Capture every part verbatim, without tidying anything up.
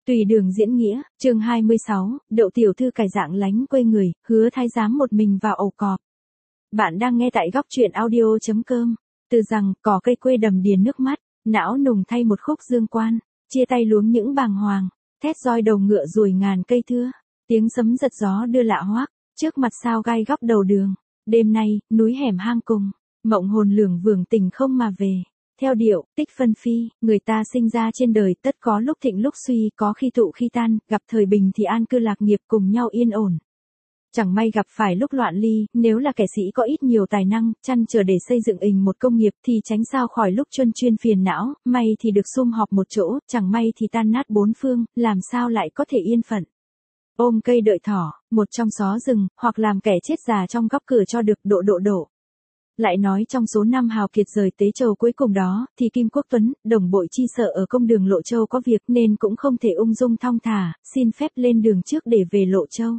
Tùy đường diễn nghĩa, chương hai mươi sáu, Đậu tiểu thư cải dạng lánh quê người, hứa thái giám một mình vào ổ cọp. Bạn đang nghe tại góc truyện audio chấm com. Từ rằng, cỏ cây quê đầm đìa nước mắt, não nùng thay một khúc dương quan, chia tay luống những bàng hoàng, thét roi đầu ngựa ruồi ngàn cây thưa, tiếng sấm giật gió đưa lạ hoác, trước mặt sao gai góc đầu đường, đêm nay, núi hẻm hang cùng, mộng hồn lường vương tình không mà về. Theo điệu, tích phân phi, người ta sinh ra trên đời tất có lúc thịnh lúc suy, có khi tụ khi tan, gặp thời bình thì an cư lạc nghiệp cùng nhau yên ổn. Chẳng may gặp phải lúc loạn ly, nếu là kẻ sĩ có ít nhiều tài năng, chăn trở để xây dựng ình một công nghiệp thì tránh sao khỏi lúc chuân chuyên phiền não, may thì được sum họp một chỗ, chẳng may thì tan nát bốn phương, làm sao lại có thể yên phận. Ôm cây đợi thỏ, một trong xó rừng, hoặc làm kẻ chết già trong góc cửa cho được độ độ độ. Lại nói trong số năm hào kiệt rời Tế Châu cuối cùng đó, thì Kim Quốc Tuấn, đồng bội chi sợ ở công đường Lộ Châu có việc nên cũng không thể ung dung thong thả, xin phép lên đường trước để về Lộ Châu.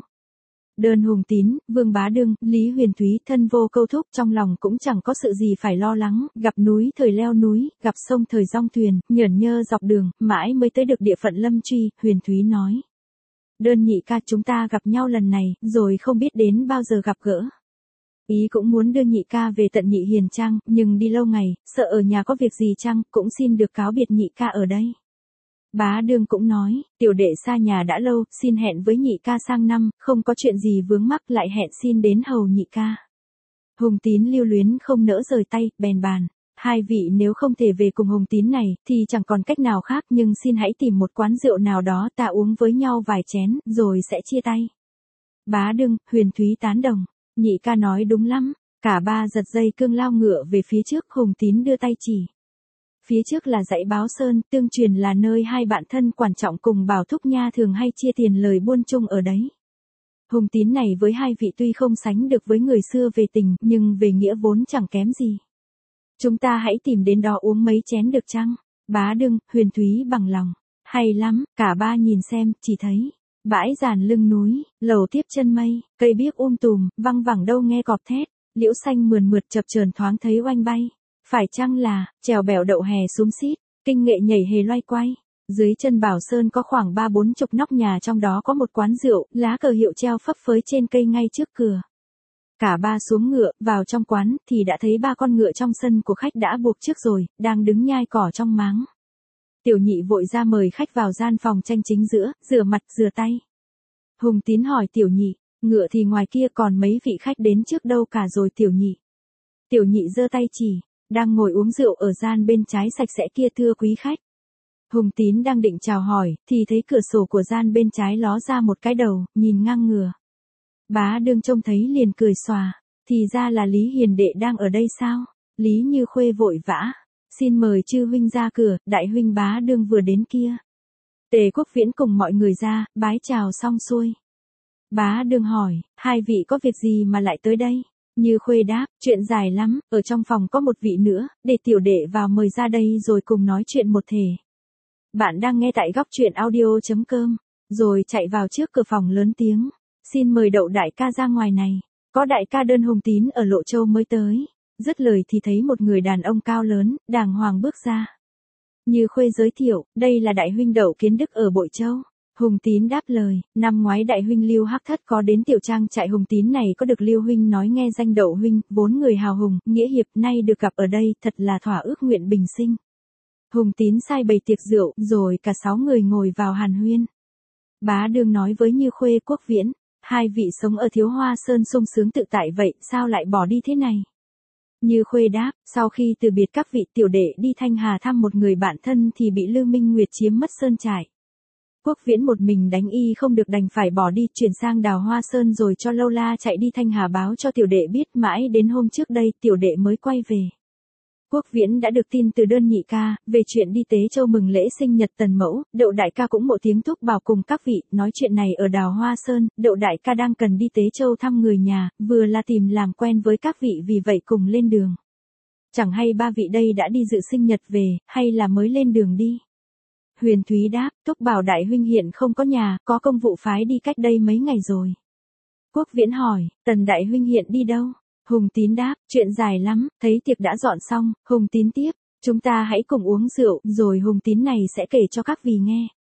Đơn Hùng Tín, Vương Bá Đương, Lý Huyền Thúy thân vô câu thúc trong lòng cũng chẳng có sự gì phải lo lắng, gặp núi thời leo núi, gặp sông thời dong thuyền, nhởn nhơ dọc đường, mãi mới tới được địa phận Lâm Truy, Huyền Thúy nói. Đơn nhị ca chúng ta gặp nhau lần này, rồi không biết đến bao giờ gặp gỡ. Ý cũng muốn đưa nhị ca về tận Nhị Hiền Trang, nhưng đi lâu ngày, sợ ở nhà có việc gì chăng, cũng xin được cáo biệt nhị ca ở đây. Bá Đương cũng nói, tiểu đệ xa nhà đã lâu, xin hẹn với nhị ca sang năm, không có chuyện gì vướng mắc lại hẹn xin đến hầu nhị ca. Hùng Tín lưu luyến không nỡ rời tay, bèn bàn. Hai vị nếu không thể về cùng Hùng Tín này, thì chẳng còn cách nào khác nhưng xin hãy tìm một quán rượu nào đó ta uống với nhau vài chén, rồi sẽ chia tay. Bá Đương, Huyền Thúy tán đồng. Nhị ca nói đúng lắm, cả ba giật dây cương lao ngựa về phía trước, Hùng Tín đưa tay chỉ. Phía trước là dãy Báo Sơn, tương truyền là nơi hai bạn thân quan trọng cùng Bảo Thúc Nha thường hay chia tiền lời buôn chung ở đấy. Hùng Tín này với hai vị tuy không sánh được với người xưa về tình, nhưng về nghĩa vốn chẳng kém gì. Chúng ta hãy tìm đến đó uống mấy chén được chăng? Bá Đương, Huyền Thúy bằng lòng. Hay lắm, cả ba nhìn xem, chỉ thấy. Bãi giàn lưng núi, lầu tiếp chân mây, cây biếc um tùm, văng vẳng đâu nghe cọp thét, liễu xanh mườn mượt chập chờn thoáng thấy oanh bay. Phải chăng là, trèo bèo đậu hè xúm xít, kinh nghệ nhảy hề loay quay. Dưới chân Bảo Sơn có khoảng ba bốn chục nóc nhà, trong đó có một quán rượu, lá cờ hiệu treo phấp phới trên cây ngay trước cửa. Cả ba xuống ngựa, vào trong quán, thì đã thấy ba con ngựa trong sân của khách đã buộc trước rồi, đang đứng nhai cỏ trong máng. Tiểu nhị vội ra mời khách vào gian phòng tranh chính giữa, rửa mặt, rửa tay. Hùng Tín hỏi tiểu nhị, ngựa thì ngoài kia còn mấy vị khách đến trước đâu cả rồi tiểu nhị. Tiểu nhị giơ tay chỉ, đang ngồi uống rượu ở gian bên trái sạch sẽ kia thưa quý khách. Hùng Tín đang định chào hỏi, thì thấy cửa sổ của gian bên trái ló ra một cái đầu, nhìn ngang ngửa. Bá Đương trông thấy liền cười xòa, thì ra là Lý Hiền đệ đang ở đây sao? Lý Như Khuê vội vã. Xin mời chư huynh ra cửa, đại huynh Bá Đương vừa đến kia. Tề Quốc Viễn cùng mọi người ra, bái chào xong xuôi. Bá Đương hỏi, hai vị có việc gì mà lại tới đây? Như Khuê đáp, chuyện dài lắm, ở trong phòng có một vị nữa, để tiểu đệ vào mời ra đây rồi cùng nói chuyện một thể. Bạn đang nghe tại góc truyện audio chấm com, rồi chạy vào trước cửa phòng lớn tiếng. Xin mời Đậu đại ca ra ngoài này, có đại ca Đơn Hùng Tín ở Lộ Châu mới tới. Dứt lời thì thấy một người đàn ông cao lớn, đàng hoàng bước ra. Như Khuê giới thiệu, đây là đại huynh Đậu Kiến Đức ở Bội Châu. Hùng Tín đáp lời, năm ngoái đại huynh Lưu Hắc Thất có đến tiểu trang trại Hùng Tín này có được Lưu huynh nói nghe danh Đậu huynh, vốn người hào hùng, nghĩa hiệp, nay được gặp ở đây, thật là thỏa ước nguyện bình sinh. Hùng Tín sai bày tiệc rượu, rồi cả sáu người ngồi vào hàn huyên. Bá Đương nói với Như Khuê, Quốc Viễn, hai vị sống ở Thiếu Hoa Sơn sung sướng tự tại vậy, sao lại bỏ đi thế này? Như Khuê đáp, sau khi từ biệt các vị, tiểu đệ đi Thanh Hà thăm một người bạn thân thì bị Lư Minh Nguyệt chiếm mất sơn trại. Quốc Viễn một mình đánh y không được đành phải bỏ đi, chuyển sang Đào Hoa Sơn rồi cho Lâu La chạy đi Thanh Hà báo cho tiểu đệ biết, mãi đến hôm trước đây tiểu đệ mới quay về. Quốc Viễn đã được tin từ Đơn nhị ca, về chuyện đi Tế Châu mừng lễ sinh nhật Tần Mẫu, Đậu đại ca cũng mộ tiếng thúc bảo cùng các vị, nói chuyện này ở Đào Hoa Sơn, Đậu đại ca đang cần đi Tế Châu thăm người nhà, vừa là tìm làm quen với các vị vì vậy cùng lên đường. Chẳng hay ba vị đây đã đi dự sinh nhật về, hay là mới lên đường đi? Huyền Thúy đáp, thúc bảo đại huynh hiện không có nhà, có công vụ phái đi cách đây mấy ngày rồi. Quốc Viễn hỏi, Tần đại huynh hiện đi đâu? Hùng Tín đáp, chuyện dài lắm, thấy tiệc đã dọn xong, Hùng Tín tiếp, chúng ta hãy cùng uống rượu, rồi Hùng Tín này sẽ kể cho các vị nghe.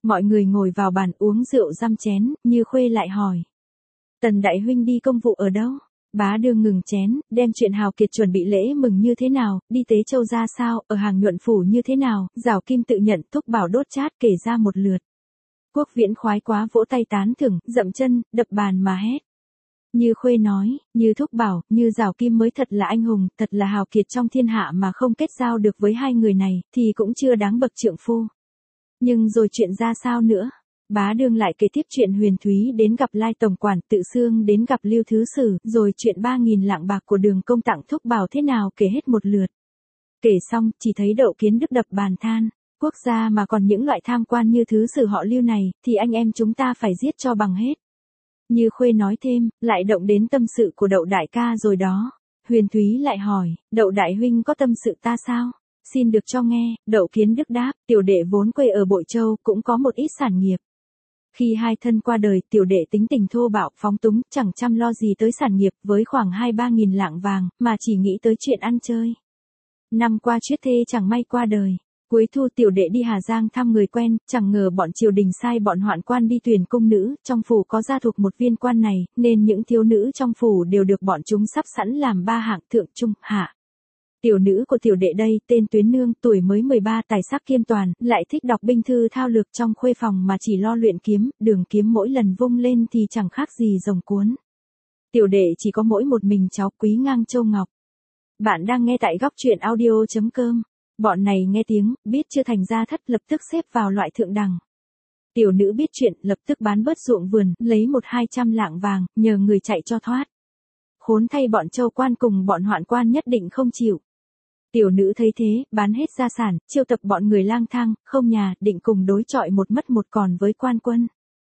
Mọi người ngồi vào bàn uống rượu răm chén, Như Khuê lại hỏi. Tần đại huynh đi công vụ ở đâu? Bá Đương ngừng chén, đem chuyện Hào Kiệt chuẩn bị lễ mừng như thế nào, đi Tế Châu ra sao, ở hàng nhuận phủ như thế nào, Giảo Kim tự nhận, Thúc Bảo đốt chát kể ra một lượt. Quốc Viễn khoái quá vỗ tay tán thưởng, dậm chân, đập bàn mà hét. Như Khuê nói, Như Thúc Bảo, Như Giảo Kim mới thật là anh hùng, thật là hào kiệt trong thiên hạ mà không kết giao được với hai người này, thì cũng chưa đáng bậc trượng phu. Nhưng rồi chuyện ra sao nữa? Bá Đương lại kể tiếp chuyện Huyền Thúy đến gặp Lai Tổng quản, Tự Xương đến gặp Lưu Thứ Sử, rồi chuyện ba nghìn lạng bạc của Đường Công tặng Thúc Bảo thế nào kể hết một lượt. Kể xong, chỉ thấy Đậu Kiến Đức đập bàn than, quốc gia mà còn những loại tham quan như Thứ Sử họ Lưu này, thì anh em chúng ta phải giết cho bằng hết. Như Khuê nói thêm, lại động đến tâm sự của Đậu đại ca rồi đó. Huyền Thúy lại hỏi, Đậu đại huynh có tâm sự ta sao? Xin được cho nghe. Đậu Kiến Đức đáp, tiểu đệ vốn quê ở Bội Châu, cũng có một ít sản nghiệp. Khi hai thân qua đời, tiểu đệ tính tình thô bạo, phóng túng, chẳng chăm lo gì tới sản nghiệp, với khoảng hai ba nghìn lạng vàng, mà chỉ nghĩ tới chuyện ăn chơi. Năm qua Chuyết Thê chẳng may qua đời. Cuối thu tiểu đệ đi Hà Giang thăm người quen, chẳng ngờ bọn triều đình sai bọn hoạn quan đi tuyển cung nữ, trong phủ có gia thuộc một viên quan này, nên những thiếu nữ trong phủ đều được bọn chúng sắp sẵn làm ba hạng thượng trung, hạ. Tiểu nữ của tiểu đệ đây, tên Tuyến Nương, tuổi mới mười ba, tài sắc kiêm toàn, lại thích đọc binh thư thao lược trong khuê phòng mà chỉ lo luyện kiếm, đường kiếm mỗi lần vung lên thì chẳng khác gì rồng cuốn. Tiểu đệ chỉ có mỗi một mình cháu Quý Ngang Châu Ngọc. Bạn đang nghe tại góc truyện audio chấm com. Bọn này nghe tiếng, biết chưa thành gia thất, lập tức xếp vào loại thượng đẳng. Tiểu nữ biết chuyện, lập tức bán bớt ruộng vườn, lấy một hai trăm lạng vàng, nhờ người chạy cho thoát. Khốn thay bọn châu quan cùng bọn hoạn quan nhất định không chịu. Tiểu nữ thấy thế, bán hết gia sản, chiêu tập bọn người lang thang, không nhà, định cùng đối chọi một mất một còn với quan quân.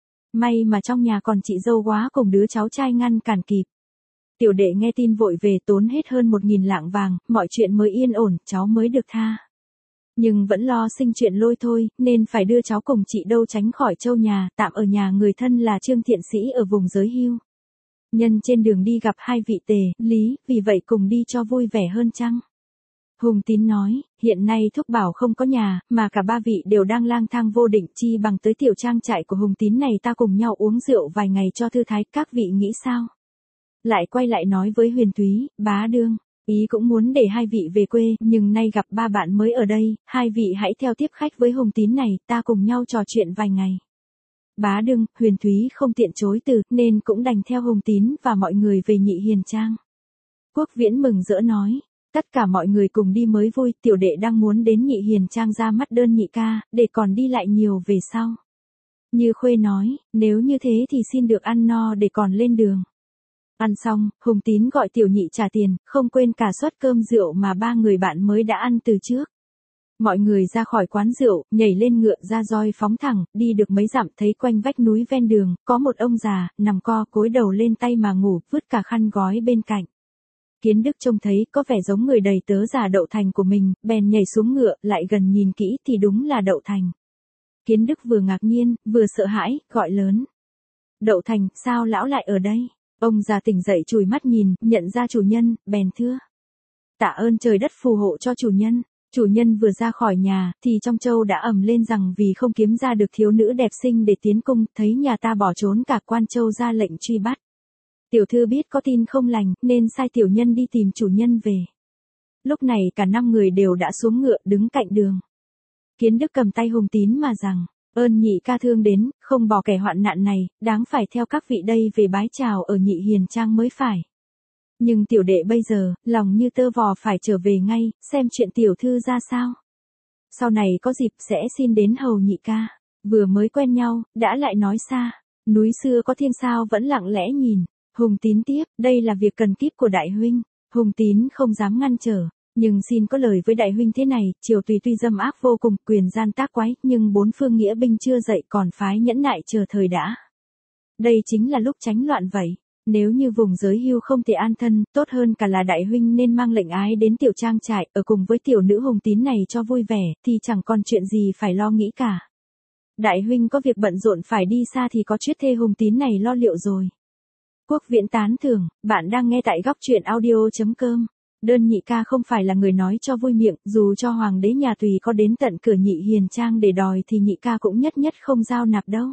May mà trong nhà còn chị dâu quá cùng đứa cháu trai ngăn cản kịp. Tiểu đệ nghe tin vội về tốn hết hơn một nghìn lạng vàng, mọi chuyện mới yên ổn, cháu mới được tha. Nhưng vẫn lo sinh chuyện lôi thôi, nên phải đưa cháu cùng chị dâu tránh khỏi châu nhà, tạm ở nhà người thân là Trương Thiện Sĩ ở vùng giới hưu. Nhân trên đường đi gặp hai vị Tề, Lý, vì vậy cùng đi cho vui vẻ hơn chăng? Hùng Tín nói, hiện nay Thúc Bảo không có nhà, mà cả ba vị đều đang lang thang vô định, chi bằng tới tiểu trang trại của Hùng Tín này ta cùng nhau uống rượu vài ngày cho thư thái, các vị nghĩ sao? Lại quay lại nói với Huyền Thúy, Bá Đương, ý cũng muốn để hai vị về quê, nhưng nay gặp ba bạn mới ở đây, hai vị hãy theo tiếp khách với Hùng Tín này, ta cùng nhau trò chuyện vài ngày. Bá Đương, Huyền Thúy không tiện chối từ, nên cũng đành theo Hùng Tín và mọi người về Nhị Hiền Trang. Quốc Viễn mừng rỡ nói, tất cả mọi người cùng đi mới vui, tiểu đệ đang muốn đến Nhị Hiền Trang ra mắt đơn nhị ca, để còn đi lại nhiều về sau. Như Khuê nói, nếu như thế thì xin được ăn no để còn lên đường. Ăn xong, Hùng Tín gọi tiểu nhị trả tiền, không quên cả suất cơm rượu mà ba người bạn mới đã ăn từ trước. Mọi người ra khỏi quán rượu, nhảy lên ngựa ra roi phóng thẳng, đi được mấy dặm thấy quanh vách núi ven đường, có một ông già, nằm co cối đầu lên tay mà ngủ, vứt cả khăn gói bên cạnh. Kiến Đức trông thấy có vẻ giống người đầy tớ già Đậu Thành của mình, bèn nhảy xuống ngựa, lại gần nhìn kỹ thì đúng là Đậu Thành. Kiến Đức vừa ngạc nhiên, vừa sợ hãi, gọi lớn. Đậu Thành, sao lão lại ở đây? Ông già tỉnh dậy chùi mắt nhìn, nhận ra chủ nhân, bèn thưa. Tạ ơn trời đất phù hộ cho chủ nhân. Chủ nhân vừa ra khỏi nhà, thì trong châu đã ầm lên rằng vì không kiếm ra được thiếu nữ đẹp xinh để tiến cung, thấy nhà ta bỏ trốn cả quan châu ra lệnh truy bắt. Tiểu thư biết có tin không lành, nên sai tiểu nhân đi tìm chủ nhân về. Lúc này cả năm người đều đã xuống ngựa đứng cạnh đường. Kiến Đức cầm tay Hùng Tín mà rằng, ơn nhị ca thương đến, không bỏ kẻ hoạn nạn này, đáng phải theo các vị đây về bái chào ở Nhị Hiền Trang mới phải. Nhưng tiểu đệ bây giờ, lòng như tơ vò phải trở về ngay, xem chuyện tiểu thư ra sao. Sau này có dịp sẽ xin đến hầu nhị ca. Vừa mới quen nhau, đã lại nói xa. Núi xưa có thiên sao vẫn lặng lẽ nhìn. Hùng Tín tiếp, đây là việc cần kíp của đại huynh. Hùng Tín không dám ngăn trở. Nhưng xin có lời với đại huynh thế này, triều tùy tuy dâm ác vô cùng, quyền gian tác quái, nhưng bốn phương nghĩa binh chưa dậy còn phái nhẫn nại chờ thời đã. Đây chính là lúc tránh loạn vậy. Nếu như vùng giới hưu không thể an thân, tốt hơn cả là đại huynh nên mang lệnh ái đến tiểu trang trại, ở cùng với tiểu nữ Hùng Tín này cho vui vẻ, thì chẳng còn chuyện gì phải lo nghĩ cả. Đại huynh có việc bận rộn phải đi xa thì có Chuyết Thê Hùng Tín này lo liệu rồi. Quốc Viễn tán thưởng, bạn đang nghe tại góc truyện audio chấm com. Đơn nhị ca không phải là người nói cho vui miệng, dù cho hoàng đế nhà tùy có đến tận cửa Nhị Hiền Trang để đòi thì nhị ca cũng nhất nhất không giao nạp đâu.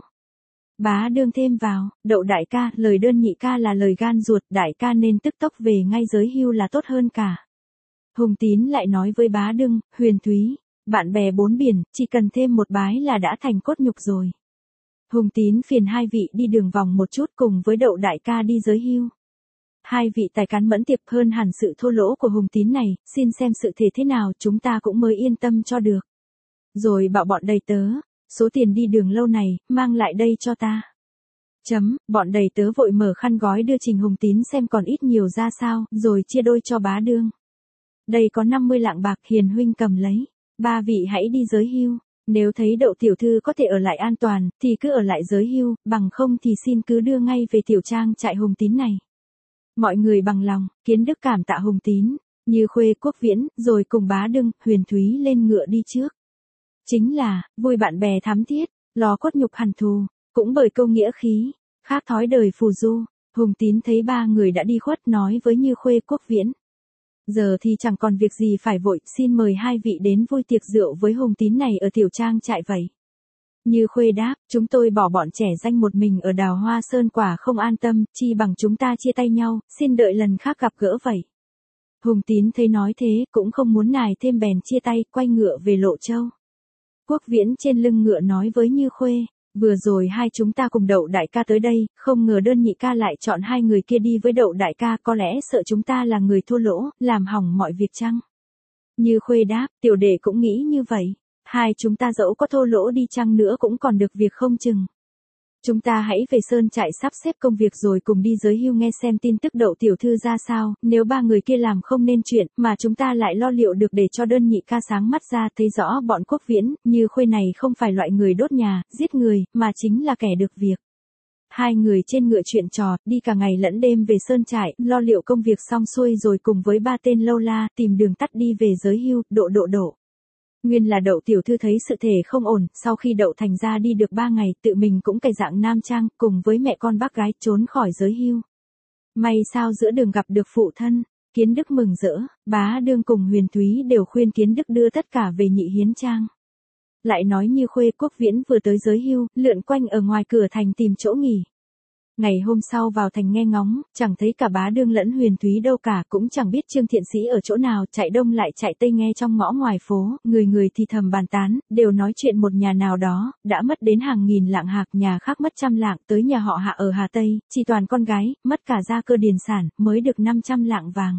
Bá Đương thêm vào, Đậu đại ca, lời đơn nhị ca là lời gan ruột, đại ca nên tức tốc về ngay giới hưu là tốt hơn cả. Hùng Tín lại nói với Bá Đương, Huyền Thúy, bạn bè bốn biển, chỉ cần thêm một bái là đã thành cốt nhục rồi. Hùng Tín phiền hai vị đi đường vòng một chút cùng với Đậu đại ca đi giới hưu. Hai vị tài cán mẫn tiệp hơn hẳn sự thô lỗ của Hùng Tín này, xin xem sự thể thế nào chúng ta cũng mới yên tâm cho được. Rồi bảo bọn đầy tớ, số tiền đi đường lâu này, mang lại đây cho ta. Chấm, bọn đầy tớ vội mở khăn gói đưa Trình Hùng Tín xem còn ít nhiều ra sao, rồi chia đôi cho Bá Đương. Đây có năm mươi lạng bạc, Hiền huynh cầm lấy, ba vị hãy đi giới hưu, nếu thấy Đậu tiểu thư có thể ở lại an toàn, thì cứ ở lại giới hưu, bằng không thì xin cứ đưa ngay về tiểu trang trại Hùng Tín này. Mọi người bằng lòng, Kiến Đức cảm tạ Hùng Tín, Như Khuê, Quốc Viễn, rồi cùng Bá Đương, Huyền Thúy lên ngựa đi trước. Chính là, vui bạn bè thắm thiết, lò cốt nhục hằn thù, cũng bởi câu nghĩa khí, khác thói đời phù du. Hùng Tín thấy ba người đã đi khuất nói với Như Khuê, Quốc Viễn. Giờ thì chẳng còn việc gì phải vội, xin mời hai vị đến vui tiệc rượu với Hùng Tín này ở tiểu trang trại vậy. Như Khuê đáp, chúng tôi bỏ bọn trẻ danh một mình ở Đào Hoa Sơn quả không an tâm, chi bằng chúng ta chia tay nhau, xin đợi lần khác gặp gỡ vậy. Hùng Tín thấy nói thế, cũng không muốn nài thêm bèn chia tay, quay ngựa về Lộ Châu. Quốc Viễn trên lưng ngựa nói với Như Khuê, vừa rồi hai chúng ta cùng Đậu đại ca tới đây, không ngờ đơn nhị ca lại chọn hai người kia đi với Đậu đại ca, có lẽ sợ chúng ta là người thua lỗ, làm hỏng mọi việc chăng? Như Khuê đáp, tiểu đệ cũng nghĩ như vậy. Hai chúng ta dẫu có thô lỗ đi chăng nữa cũng còn được việc không chừng. Chúng ta hãy về sơn trại sắp xếp công việc rồi cùng đi giới hưu nghe xem tin tức Đậu tiểu thư ra sao, nếu ba người kia làm không nên chuyện, mà chúng ta lại lo liệu được để cho đơn nhị ca sáng mắt ra thấy rõ bọn Quốc Viễn, Như Khuê này không phải loại người đốt nhà, giết người, mà chính là kẻ được việc. Hai người trên ngựa chuyện trò, đi cả ngày lẫn đêm về sơn trại, lo liệu công việc xong xuôi rồi cùng với ba tên lâu la, tìm đường tắt đi về giới hưu, độ độ độ. Nguyên là Đậu tiểu thư thấy sự thể không ổn, sau khi Đậu thành ra đi được ba ngày, tự mình cũng cải dạng nam trang, cùng với mẹ con bác gái trốn khỏi giới hưu. May sao giữa đường gặp được phụ thân, Kiến Đức mừng rỡ, Bá Đương cùng Huyền Thúy đều khuyên Kiến Đức đưa tất cả về Nhị Hiến Trang. Lại nói Như Khuê, Quốc Viễn vừa tới giới hưu, lượn quanh ở ngoài cửa thành tìm chỗ nghỉ. Ngày hôm sau vào thành nghe ngóng, chẳng thấy cả Bá Đương lẫn Huyền Thúy đâu cả, cũng chẳng biết Trương Thiện Sĩ ở chỗ nào, chạy đông lại chạy tây nghe trong ngõ ngoài phố, người người thì thầm bàn tán, đều nói chuyện một nhà nào đó, đã mất đến hàng nghìn lạng hạc, nhà khác mất trăm lạng, tới nhà họ Hạ ở Hà Tây, chỉ toàn con gái, mất cả gia cơ điền sản, mới được năm trăm lạng vàng.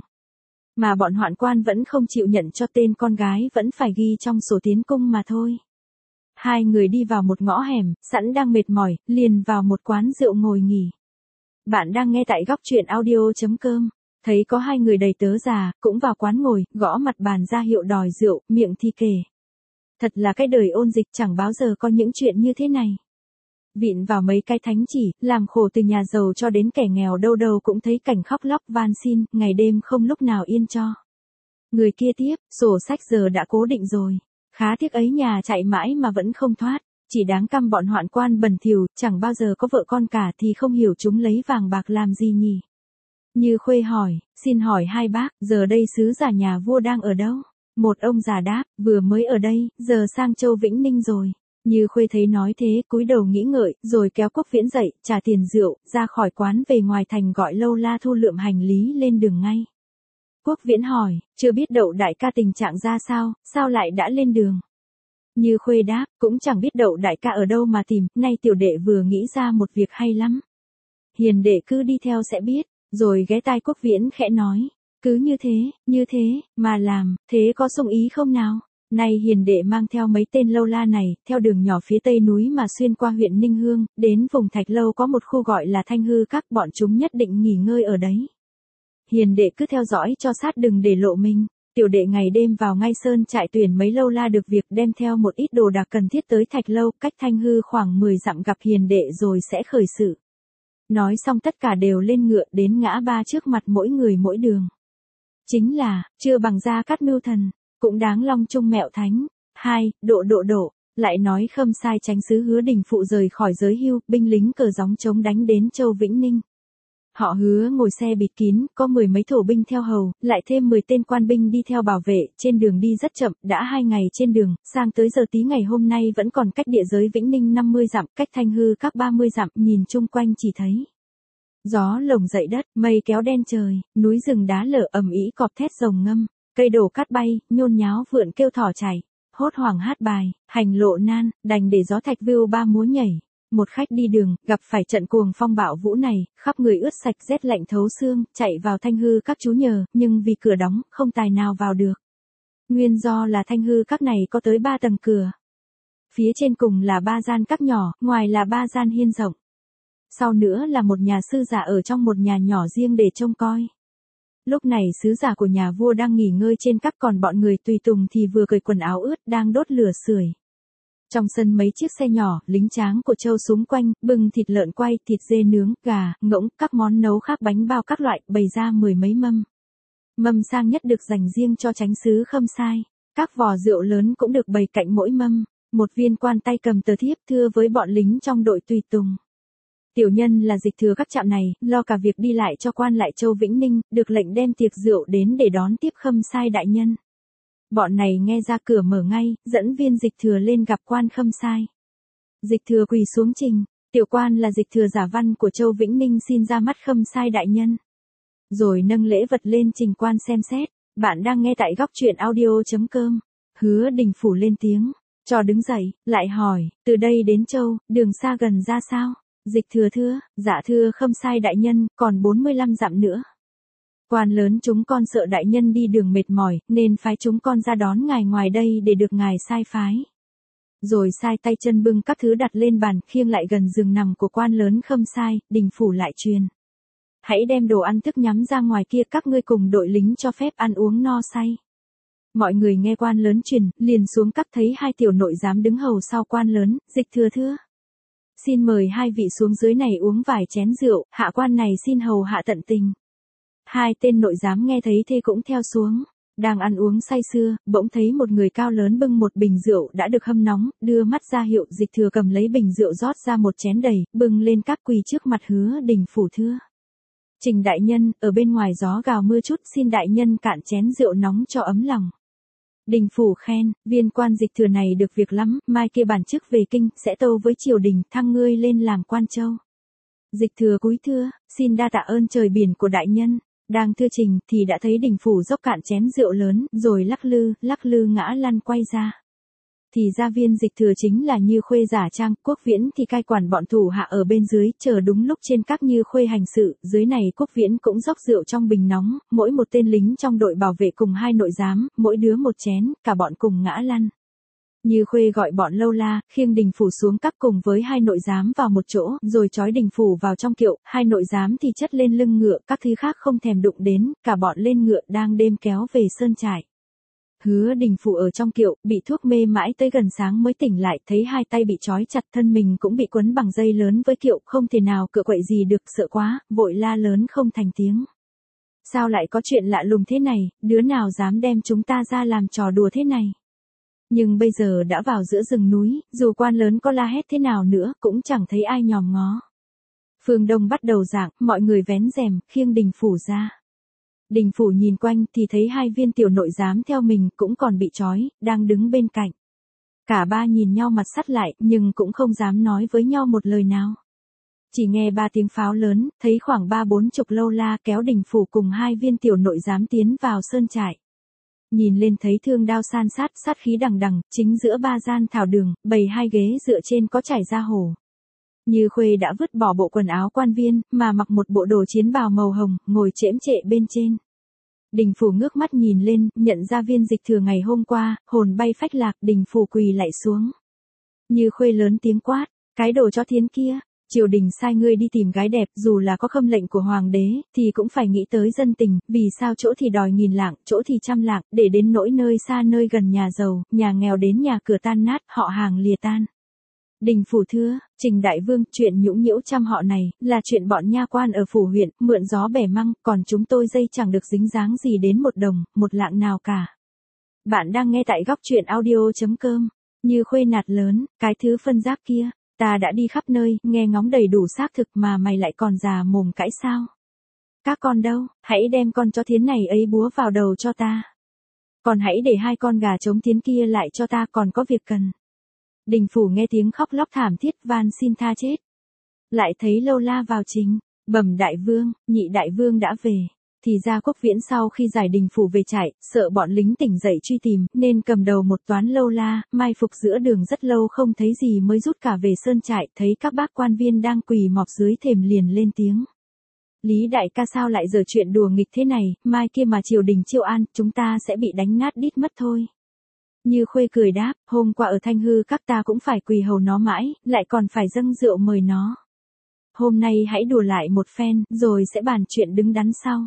Mà bọn hoạn quan vẫn không chịu nhận cho tên con gái, vẫn phải ghi trong sổ tiến cung mà thôi. Hai người đi vào một ngõ hẻm, sẵn đang mệt mỏi, liền vào một quán rượu ngồi nghỉ. Bạn đang nghe tại góc truyện audio chấm com. Thấy có hai người đầy tớ già, cũng vào quán ngồi, gõ mặt bàn ra hiệu đòi rượu, miệng thì kể. Thật là cái đời ôn dịch chẳng bao giờ có những chuyện như thế này. Vịn vào mấy cái thánh chỉ, làm khổ từ nhà giàu cho đến kẻ nghèo đâu đâu cũng thấy cảnh khóc lóc van xin, ngày đêm không lúc nào yên cho. Người kia tiếp, sổ sách giờ đã cố định rồi. Khá tiếc ấy nhà chạy mãi mà vẫn không thoát, chỉ đáng căm bọn hoạn quan bẩn thỉu, chẳng bao giờ có vợ con cả thì không hiểu chúng lấy vàng bạc làm gì nhỉ. Như Khuê hỏi, xin hỏi hai bác, giờ đây sứ giả nhà vua đang ở đâu? Một ông già đáp, vừa mới ở đây, giờ sang châu Vĩnh Ninh rồi. Như Khuê thấy nói thế, cúi đầu nghĩ ngợi, rồi kéo Quốc Viễn dậy, trả tiền rượu, ra khỏi quán về ngoài thành gọi lâu la thu lượm hành lý lên đường ngay. Quốc Viễn hỏi, chưa biết Đậu đại ca tình trạng ra sao, sao lại đã lên đường? Như Khuê đáp, cũng chẳng biết Đậu đại ca ở đâu mà tìm, nay tiểu đệ vừa nghĩ ra một việc hay lắm. Hiền đệ cứ đi theo sẽ biết, rồi ghé tai Quốc Viễn khẽ nói, cứ như thế, như thế, mà làm, thế có sung ý không nào? Nay hiền đệ mang theo mấy tên lâu la này, theo đường nhỏ phía tây núi mà xuyên qua huyện Ninh Hương, đến vùng Thạch Lâu có một khu gọi là Thanh Hư Các, bọn chúng nhất định nghỉ ngơi ở đấy. Hiền đệ cứ theo dõi cho sát đừng để lộ mình. Tiểu đệ ngày đêm vào ngay sơn trại tuyển mấy lâu la được việc, đem theo một ít đồ đạc cần thiết tới Thạch Lâu, cách Thanh Hư khoảng mười dặm gặp hiền đệ rồi sẽ khởi sự. Nói xong tất cả đều lên ngựa đến ngã ba trước mặt mỗi người mỗi đường. Chính là, chưa bằng Gia Cát Mưu Thần, cũng đáng long trung mẹo thánh. Hai, độ độ độ, lại nói Khâm Sai Chánh sứ Hứa Đình Phụ rời khỏi giới hưu, binh lính cờ gióng chống đánh đến châu Vĩnh Ninh. Họ Hứa ngồi xe bịt kín, có mười mấy thổ binh theo hầu, lại thêm mười tên quan binh đi theo bảo vệ, trên đường đi rất chậm, đã hai ngày trên đường, sang tới giờ tí ngày hôm nay vẫn còn cách địa giới Vĩnh Ninh năm mươi dặm, cách Thanh Hư các ba mươi dặm, nhìn chung quanh chỉ thấy gió lồng dậy đất, mây kéo đen trời, núi rừng đá lở ầm ĩ cọp thét rồng ngâm, cây đổ cát bay, nhôn nháo vượn kêu thỏ chảy, hốt hoảng hát bài, hành lộ nan, đành để gió thạch view ba múa nhảy. Một khách đi đường, gặp phải trận cuồng phong bạo vũ này, khắp người ướt sạch rét lạnh thấu xương, chạy vào Thanh Hư các chú nhờ, nhưng vì cửa đóng, không tài nào vào được. Nguyên do là Thanh Hư các này có tới ba tầng cửa. Phía trên cùng là ba gian các nhỏ, ngoài là ba gian hiên rộng. Sau nữa là một nhà sư giả ở trong một nhà nhỏ riêng để trông coi. Lúc này sứ giả của nhà vua đang nghỉ ngơi trên các, còn bọn người tùy tùng thì vừa cởi quần áo ướt đang đốt lửa sưởi. Trong sân mấy chiếc xe nhỏ, lính tráng của Châu xung quanh, bưng thịt lợn quay, thịt dê nướng, gà, ngỗng, các món nấu khác bánh bao các loại, bày ra mười mấy mâm. Mâm sang nhất được dành riêng cho chánh sứ Khâm Sai. Các vò rượu lớn cũng được bày cạnh mỗi mâm. Một viên quan tay cầm tờ thiếp thưa với bọn lính trong đội tùy tùng. Tiểu nhân là dịch thừa các trạm này, lo cả việc đi lại cho quan lại Châu Vĩnh Ninh, được lệnh đem tiệc rượu đến để đón tiếp Khâm Sai đại nhân. Bọn này nghe ra cửa mở ngay, dẫn viên dịch thừa lên gặp quan Khâm Sai. Dịch thừa quỳ xuống trình, tiểu quan là dịch thừa giả văn của Châu Vĩnh Ninh xin ra mắt Khâm Sai đại nhân. Rồi nâng lễ vật lên trình quan xem xét. Bạn đang nghe tại góc truyện audio chấm com. Hứa Đình Phủ lên tiếng, cho đứng dậy, lại hỏi, từ đây đến Châu, đường xa gần ra sao? Dịch thừa thưa, dạ thưa Khâm Sai đại nhân, còn bốn mươi lăm dặm nữa. Quan lớn chúng con sợ đại nhân đi đường mệt mỏi, nên phái chúng con ra đón ngài ngoài đây để được ngài sai phái. Rồi sai tay chân bưng các thứ đặt lên bàn, khiêng lại gần giường nằm của quan lớn Khâm Sai, Đình Phủ lại truyền. Hãy đem đồ ăn thức nhắm ra ngoài kia, các ngươi cùng đội lính cho phép ăn uống no say. Mọi người nghe quan lớn truyền, liền xuống các, thấy hai tiểu nội giám đứng hầu sau quan lớn, dịch thừa thưa. Xin mời hai vị xuống dưới này uống vài chén rượu, hạ quan này xin hầu hạ tận tình. Hai tên nội giám nghe thấy thế cũng theo xuống. Đang ăn uống say sưa, bỗng thấy một người cao lớn bưng một bình rượu đã được hâm nóng, đưa mắt ra hiệu. Dịch thừa cầm lấy bình rượu rót ra một chén đầy, bưng lên các, quỳ trước mặt Hứa Đình Phủ thưa. Trình đại nhân, ở bên ngoài gió gào mưa chút, xin đại nhân cạn chén rượu nóng cho ấm lòng. Đình Phủ khen, viên quan dịch thừa này được việc lắm, mai kia bản chức về kinh, sẽ tâu với triều đình, thăng ngươi lên làm quan châu. Dịch thừa cúi thưa, xin đa tạ ơn trời biển của đại nhân. Đang thưa trình, thì đã thấy Đình Phủ dốc cạn chén rượu lớn, rồi lắc lư, lắc lư ngã lăn quay ra. Thì gia viên dịch thừa chính là Như Khuê giả trang, Quốc Viễn thì cai quản bọn thủ hạ ở bên dưới, chờ đúng lúc trên các Như Khuê hành sự, dưới này Quốc Viễn cũng dốc rượu trong bình nóng, mỗi một tên lính trong đội bảo vệ cùng hai nội giám, mỗi đứa một chén, cả bọn cùng ngã lăn. Như Khuê gọi bọn lâu la, khiêng Đình Phủ xuống các cùng với hai nội giám vào một chỗ, rồi trói Đình Phủ vào trong kiệu, hai nội giám thì chất lên lưng ngựa, các thứ khác không thèm đụng đến, cả bọn lên ngựa đang đêm kéo về sơn trại. Hứa Đình Phủ ở trong kiệu, bị thuốc mê mãi tới gần sáng mới tỉnh lại, thấy hai tay bị trói chặt, thân mình cũng bị quấn bằng dây lớn với kiệu, không thể nào cựa quậy gì được, sợ quá, vội la lớn không thành tiếng. Sao lại có chuyện lạ lùng thế này, đứa nào dám đem chúng ta ra làm trò đùa thế này? Nhưng bây giờ đã vào giữa rừng núi, dù quan lớn có la hét thế nào nữa, cũng chẳng thấy ai nhòm ngó. Phương đông bắt đầu rạng, mọi người vén rèm, khiêng Đình Phủ ra. Đình Phủ nhìn quanh thì thấy hai viên tiểu nội giám theo mình cũng còn bị trói, đang đứng bên cạnh. Cả ba nhìn nhau mặt sắt lại, nhưng cũng không dám nói với nhau một lời nào. Chỉ nghe ba tiếng pháo lớn, thấy khoảng ba bốn chục lâu la kéo Đình Phủ cùng hai viên tiểu nội giám tiến vào sơn trại. Nhìn lên thấy thương đao san sát, sát khí đằng đằng, chính giữa ba gian thảo đường, bày hai ghế dựa trên có trải da hổ. Như Khuê đã vứt bỏ bộ quần áo quan viên, mà mặc một bộ đồ chiến bào màu hồng, ngồi chễm chệ bên trên. Đình Phủ ngước mắt nhìn lên, nhận ra viên dịch thừa ngày hôm qua, hồn bay phách lạc, Đình Phủ quỳ lạy xuống. Như Khuê lớn tiếng quát, cái đồ cho thiến kia, triều đình sai ngươi đi tìm gái đẹp, dù là có khâm lệnh của hoàng đế, thì cũng phải nghĩ tới dân tình, vì sao chỗ thì đòi nghìn lạng, chỗ thì trăm lạng, để đến nỗi nơi xa nơi gần nhà giàu, nhà nghèo đến nhà cửa tan nát, họ hàng lìa tan. Đình Phủ thưa, Trình đại vương, chuyện nhũng nhiễu trăm họ này, là chuyện bọn nha quan ở phủ huyện, mượn gió bẻ măng, còn chúng tôi dây chẳng được dính dáng gì đến một đồng, một lạng nào cả. Bạn đang nghe tại góc truyện audio chấm com. Như Khuê nạt lớn, cái thứ phân giác kia, ta đã đi khắp nơi, nghe ngóng đầy đủ xác thực mà mày lại còn già mồm cãi sao? Các con đâu, hãy đem con chó thiến này ấy búa vào đầu cho ta. Còn hãy để hai con gà trống thiến kia lại cho ta, còn có việc cần. Đình phủ nghe tiếng khóc lóc thảm thiết van xin tha chết. Lại thấy Lâu La vào trình, bẩm đại vương, nhị đại vương đã về. Thì ra Quốc Viễn sau khi giải đình phủ về trại, sợ bọn lính tỉnh dậy truy tìm, nên cầm đầu một toán Lâu La, mai phục giữa đường rất lâu không thấy gì mới rút cả về sơn trại, thấy các bác quan viên đang quỳ mọp dưới thềm liền lên tiếng. Lý đại ca sao lại giở chuyện đùa nghịch thế này, mai kia mà triều đình chiêu an, chúng ta sẽ bị đánh nát đít mất thôi. Như Khuê cười đáp, hôm qua ở Thanh Hư các ta cũng phải quỳ hầu nó mãi, lại còn phải dâng rượu mời nó. Hôm nay hãy đùa lại một phen, rồi sẽ bàn chuyện đứng đắn sau.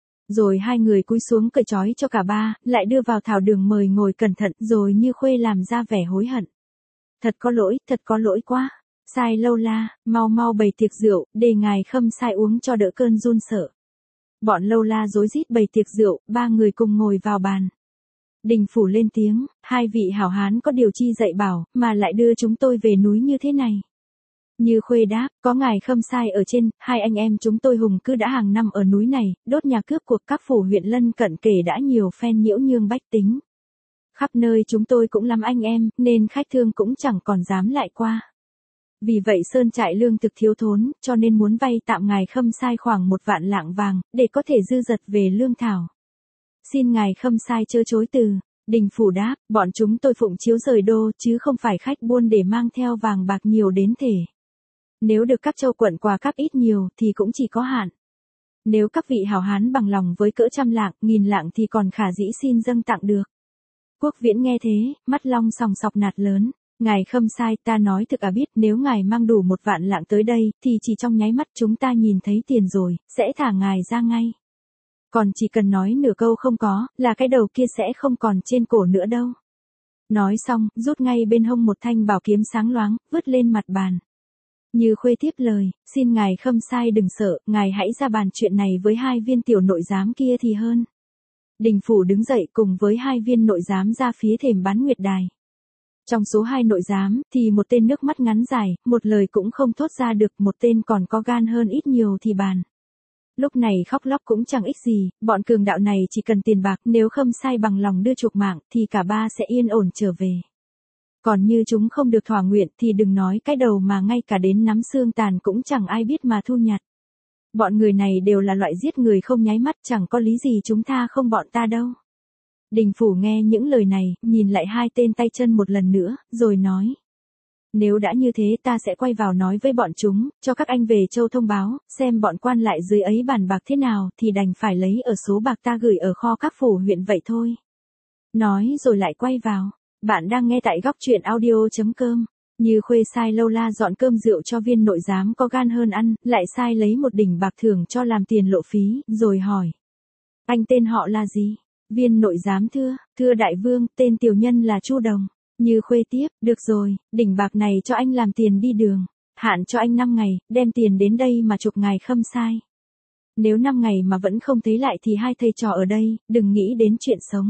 Rồi hai người cúi xuống cởi trói cho cả ba, lại đưa vào thảo đường mời ngồi cẩn thận, rồi Như Khuê làm ra vẻ hối hận. Thật có lỗi, thật có lỗi quá. Sai Lâu La, mau mau bày tiệc rượu, để ngài Khâm Sai uống cho đỡ cơn run sợ. Bọn Lâu La rối rít bày tiệc rượu, ba người cùng ngồi vào bàn. Đình phủ lên tiếng, hai vị hảo hán có điều chi dạy bảo, mà lại đưa chúng tôi về núi như thế này. Như Khuê đáp, có ngài Khâm Sai ở trên, hai anh em chúng tôi hùng cứ đã hàng năm ở núi này, đốt nhà cướp cuộc các phủ huyện lân cận kể đã nhiều phen nhiễu nhương bách tính. Khắp nơi chúng tôi cũng lắm anh em, nên khách thương cũng chẳng còn dám lại qua. Vì vậy sơn trại lương thực thiếu thốn, cho nên muốn vay tạm ngài Khâm Sai khoảng một vạn lạng vàng, để có thể dư dật về lương thảo. Xin ngài Khâm Sai chớ chối từ. Đình phủ đáp, bọn chúng tôi phụng chiếu rời đô, chứ không phải khách buôn để mang theo vàng bạc nhiều đến thể. Nếu được các châu quận quà cáp ít nhiều, thì cũng chỉ có hạn. Nếu các vị hảo hán bằng lòng với cỡ trăm lạng, nghìn lạng thì còn khả dĩ xin dâng tặng được. Quốc Viễn nghe thế, mắt long sòng sọc nạt lớn. Ngài Khâm Sai, ta nói thực à biết, nếu ngài mang đủ một vạn lạng tới đây, thì chỉ trong nháy mắt chúng ta nhìn thấy tiền rồi, sẽ thả ngài ra ngay. Còn chỉ cần nói nửa câu không có, là cái đầu kia sẽ không còn trên cổ nữa đâu. Nói xong, rút ngay bên hông một thanh bảo kiếm sáng loáng, vứt lên mặt bàn. Như Khuê tiếp lời, xin ngài Khâm Sai đừng sợ, ngài hãy ra bàn chuyện này với hai viên tiểu nội giám kia thì hơn. Đình phủ đứng dậy cùng với hai viên nội giám ra phía thềm Bán Nguyệt Đài. Trong số hai nội giám, thì một tên nước mắt ngắn dài, một lời cũng không thốt ra được, một tên còn có gan hơn ít nhiều thì bàn. Lúc này khóc lóc cũng chẳng ích gì, bọn cường đạo này chỉ cần tiền bạc, nếu Khâm Sai bằng lòng đưa chuộc mạng, thì cả ba sẽ yên ổn trở về. Còn như chúng không được thỏa nguyện thì đừng nói cái đầu mà ngay cả đến nắm xương tàn cũng chẳng ai biết mà thu nhặt. Bọn người này đều là loại giết người không nháy mắt, chẳng có lý gì chúng tha không bọn ta đâu. Đình phủ nghe những lời này, nhìn lại hai tên tay chân một lần nữa, rồi nói. Nếu đã như thế ta sẽ quay vào nói với bọn chúng, cho các anh về châu thông báo, xem bọn quan lại dưới ấy bàn bạc thế nào, thì đành phải lấy ở số bạc ta gửi ở kho các phủ huyện vậy thôi. Nói rồi lại quay vào. Bạn đang nghe tại góc truyện audio chấm com. Như Khuê sai Lâu La dọn cơm rượu cho viên nội giám có gan hơn ăn, lại sai lấy một đỉnh bạc thưởng cho làm tiền lộ phí, rồi hỏi. Anh tên họ là gì? Viên nội giám thưa, thưa đại vương, tên tiểu nhân là Chu Đồng. Như Khuê tiếp, được rồi, đỉnh bạc này cho anh làm tiền đi đường. Hạn cho anh năm ngày, đem tiền đến đây mà chuộc ngài Khâm Sai. Nếu năm ngày mà vẫn không thấy lại thì hai thầy trò ở đây, đừng nghĩ đến chuyện sống.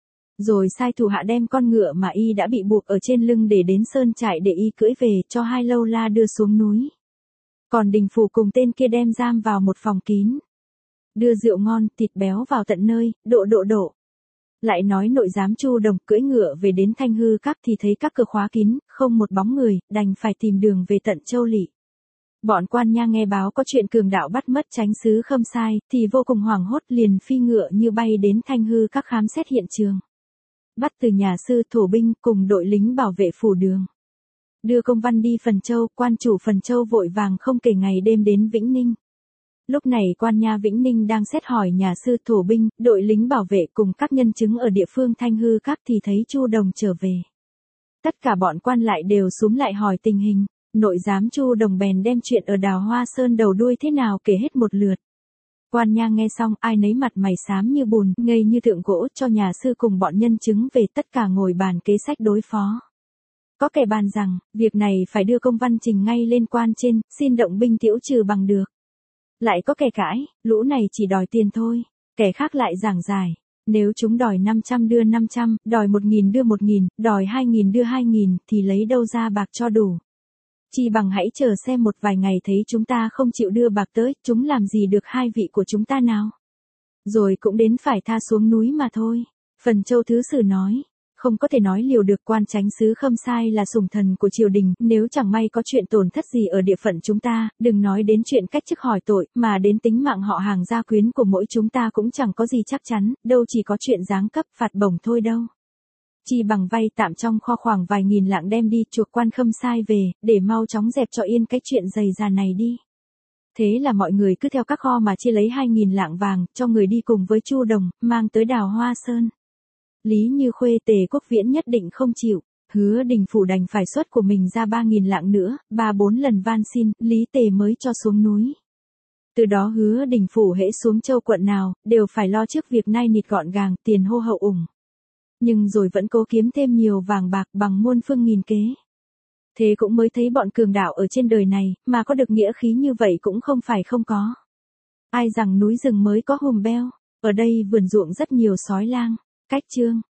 Rồi sai thủ hạ đem con ngựa mà y đã bị buộc ở trên lưng để đến sơn trại để y cưỡi về, cho hai Lâu La đưa xuống núi. Còn đình phủ cùng tên kia đem giam vào một phòng kín. Đưa rượu ngon, thịt béo vào tận nơi, độ độ độ. Lại nói nội giám Chu Đồng cưỡi ngựa về đến Thanh Hư các thì thấy các cửa khóa kín, không một bóng người, đành phải tìm đường về tận Châu Lỵ. Bọn quan nha nghe báo có chuyện cường đạo bắt mất chánh sứ Khâm Sai, thì vô cùng hoảng hốt, liền phi ngựa như bay đến Thanh Hư các khám xét hiện trường. Bắt từ nhà sư thổ binh cùng đội lính bảo vệ phủ đường. Đưa công văn đi Phần Châu, quan chủ Phần Châu vội vàng không kể ngày đêm đến Vĩnh Ninh. Lúc này quan nha Vĩnh Ninh đang xét hỏi nhà sư thổ binh, đội lính bảo vệ cùng các nhân chứng ở địa phương Thanh Hư các thì thấy Chu Đồng trở về. Tất cả bọn quan lại đều xúm lại hỏi tình hình, nội giám Chu Đồng bèn đem chuyện ở Đào Hoa Sơn đầu đuôi thế nào kể hết một lượt. Quan nha nghe xong, ai nấy mặt mày xám như bùn, ngây như tượng gỗ, cho nhà sư cùng bọn nhân chứng về, tất cả ngồi bàn kế sách đối phó. Có kẻ bàn rằng, việc này phải đưa công văn trình ngay lên quan trên, xin động binh tiễu trừ bằng được. Lại có kẻ cãi, lũ này chỉ đòi tiền thôi. Kẻ khác lại giảng giải, nếu chúng đòi năm trăm đưa năm trăm, đòi một nghìn đưa một nghìn, đòi hai nghìn đưa hai nghìn, thì lấy đâu ra bạc cho đủ. Chi bằng hãy chờ xem một vài ngày thấy chúng ta không chịu đưa bạc tới, chúng làm gì được hai vị của chúng ta nào. Rồi cũng đến phải tha xuống núi mà thôi. Phần Châu Thứ Sử nói, không có thể nói liều được, quan chánh sứ Khâm Sai là sủng thần của triều đình, nếu chẳng may có chuyện tổn thất gì ở địa phận chúng ta, đừng nói đến chuyện cách chức hỏi tội, mà đến tính mạng họ hàng gia quyến của mỗi chúng ta cũng chẳng có gì chắc chắn, đâu chỉ có chuyện giáng cấp phạt bổng thôi đâu. Chi bằng vay tạm trong kho khoảng vài nghìn lạng đem đi chuộc quan Khâm Sai về, để mau chóng dẹp cho yên cái chuyện dày già này đi. Thế là mọi người cứ theo các kho mà chia lấy hai nghìn lạng vàng, cho người đi cùng với Chu Đồng, mang tới Đào Hoa Sơn. Lý Như Khuê Tề Quốc Viễn nhất định không chịu, Hứa Đình Phủ đành phải xuất của mình ra ba nghìn lạng nữa, ba bốn lần van xin, Lý Tề mới cho xuống núi. Từ đó Hứa Đình Phủ hễ xuống châu quận nào, đều phải lo trước việc nai nịt gọn gàng, tiền hô hậu ủng. Nhưng rồi vẫn cố kiếm thêm nhiều vàng bạc bằng muôn phương nghìn kế. Thế cũng mới thấy bọn cường đạo ở trên đời này, mà có được nghĩa khí như vậy cũng không phải không có. Ai rằng núi rừng mới có hùm beo, ở đây vườn ruộng rất nhiều sói lang. Cách chương